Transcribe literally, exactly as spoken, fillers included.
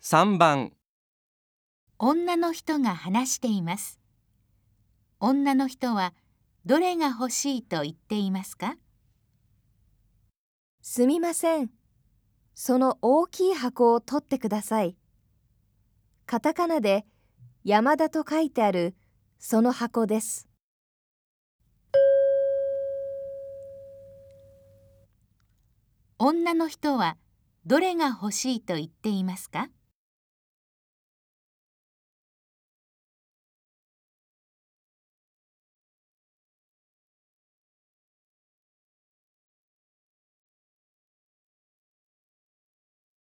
さんばん、 女の人が話しています。女の人はどれが欲しいと言っていますか？ すみません。その大きい箱を取ってください。カタカナで山田と書いてあるその箱です。 女の人はどれが欲しいと言っていますか？